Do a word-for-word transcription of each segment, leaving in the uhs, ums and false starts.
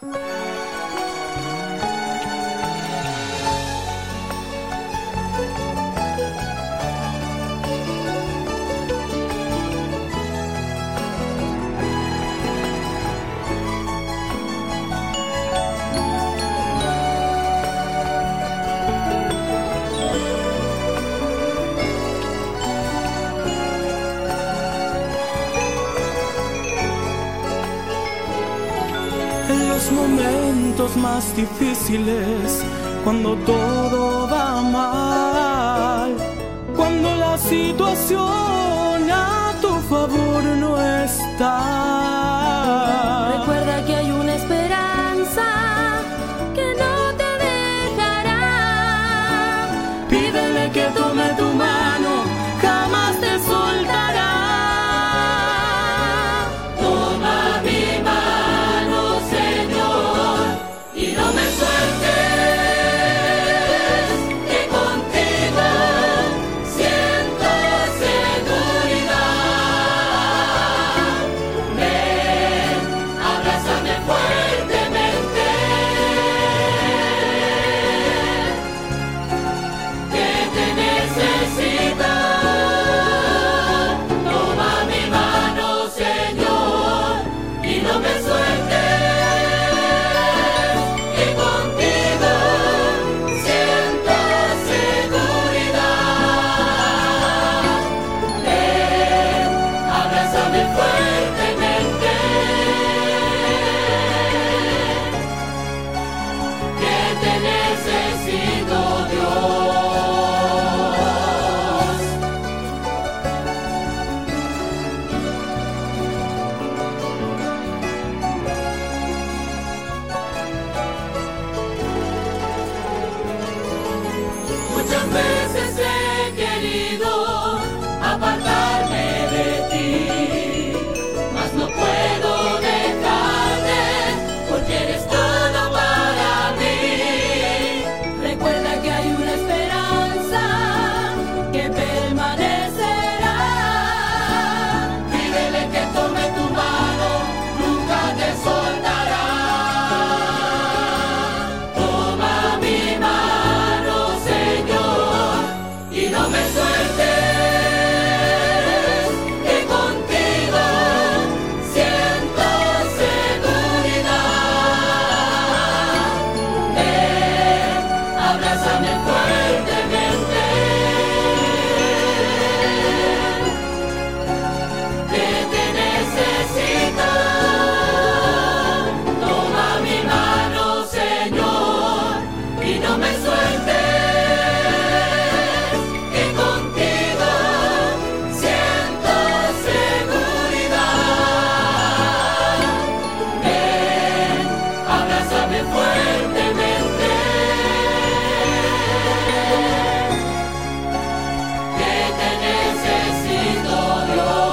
Los momentos más difíciles, cuando todo va mal, cuando la situación a tu favor no está. Recuerda que hay una esperanza que no te dejará. Pídele que tome tu mano, jamás te soltará. Toma mi mano, Señor, y no me sueltes, que contigo siento seguridad. Ven, abrázame fuertemente, que te necesito. Toma mi mano, Señor, y no me sueltes, que contigo siento seguridad. Ven, abrázame fuertemente, que te necesito, Dios. Muchas veces he querido apartarme de ti, mas no puedo dejarte, porque eres todo para mí. Recuerda que hay una esperanza que permanecerá. Pídele que tome tu mano, nunca te soltará. Toma mi mano, Señor, y no me sueltes, que contigo siento seguridad. Ven, abrázame fuertemente, que te necesito. Toma mi mano, Señor, y no me sueltes, que contigo siento seguridad. Ven, abrázame fuertemente, que te necesito, Dios.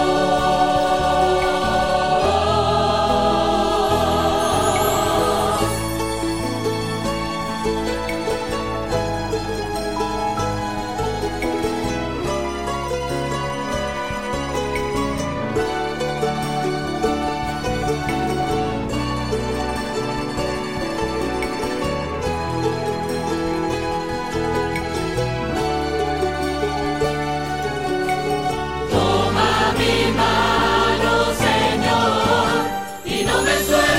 Toma mi mano, Señor, y no me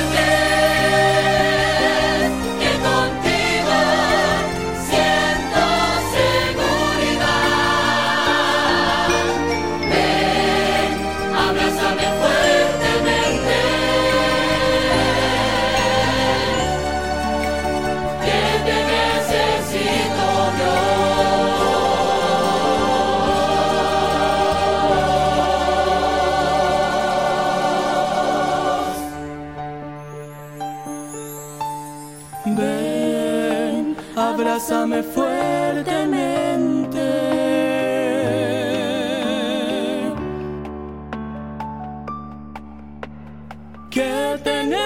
sueltes, que contigo siento seguridad. Ven, abrázame fuertemente, que te necesito, Dios. Ven, abrázame fuertemente, que te